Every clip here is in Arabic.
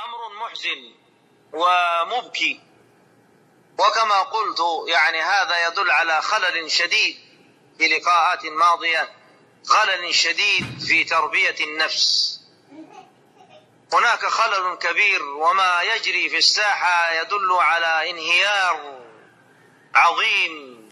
أمر محزن ومبكي، وكما قلت يعني هذا يدل على خلل شديد في لقاءات ماضية، خلل شديد في تربية النفس. هناك خلل كبير، وما يجري في الساحة يدل على انهيار عظيم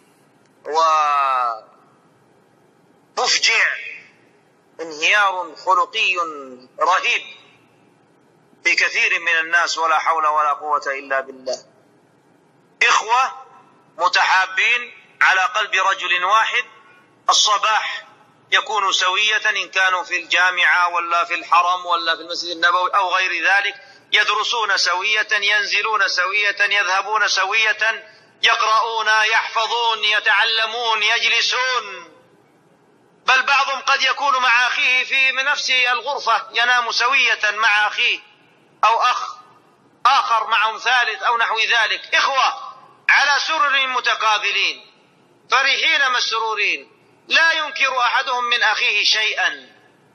ومفجع، انهيار خلقي رهيب في كثير من الناس، ولا حول ولا قوة إلا بالله. إخوة متحابين على قلب رجل واحد، الصباح يكون سوية إن كانوا في الجامعة ولا في الحرم ولا في المسجد النبوي أو غير ذلك، يدرسون سوية، ينزلون سوية، يذهبون سوية، يقرؤون، يحفظون، يتعلمون، يجلسون، بل بعضهم قد يكون مع أخيه في نفس الغرفة، ينام سوية مع أخيه أو أخ آخر معهم ثالث أو نحو ذلك. إخوة على سرر متقابلين فرحين مسرورين، لا ينكر أحدهم من أخيه شيئا.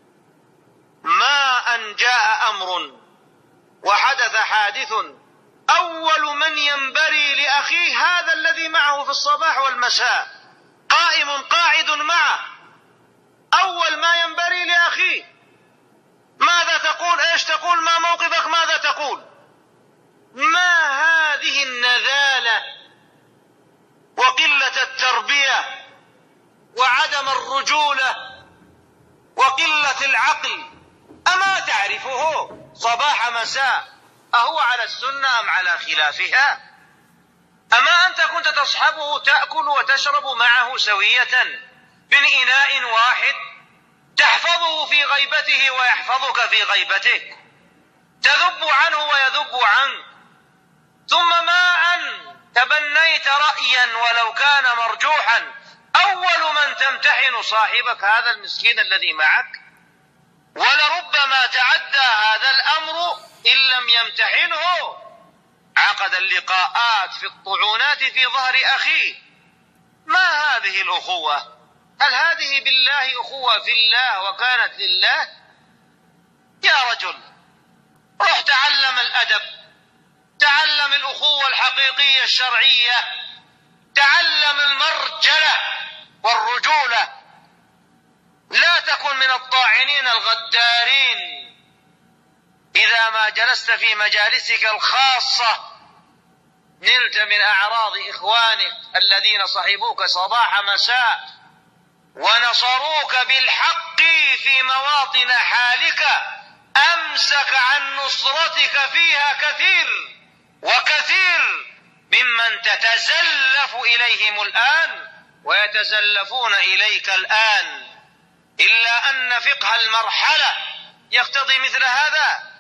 ما أن جاء أمر وحدث حادث، أول من ينبري لأخيه هذا الذي معه في الصباح والمساء، قائم قاعد معه، أول ما ينبري لأخيه ماذا تقول، إيش تقول، ما موقفك، ماذا تقول. ما هذه النذالة وقلة التربية وعدم الرجولة وقلة العقل؟ أما تعرفه صباح مساء، أهو على السنة أم على خلافها؟ أما أنت كنت تصحبه تأكل وتشرب معه سوية من إناء واحد، تحفظه في غيبته ويحفظك في غيبتك، تذب عنه ويذب عنك، ثم ما أن تبنيت رأيا ولو كان مرجوحا، أول من تمتحن صاحبك هذا المسكين الذي معك، ولربما تعدى هذا الأمر إن لم يمتحنه، عقد اللقاءات في الطعونات في ظهر أخيه. ما هذه الأخوة؟ هل هذه بالله أخوة في الله وكانت لله؟ يا رجل روح تعلم الأدب، تعلم الأخوة الحقيقية الشرعية، تعلم المرجلة والرجولة، لا تكن من الطاعنين الغدارين. إذا ما جلست في مجالسك الخاصة نلت من أعراض إخوانك الذين صحبوك صباح مساء ونصروك بالحق في مواطن حالك، أمسك عن نصرتك فيها كثير وكثير ممن تتزلف إليهم الآن ويتزلفون إليك الآن، إلا أن فقه المرحلة يقتضي مثل هذا.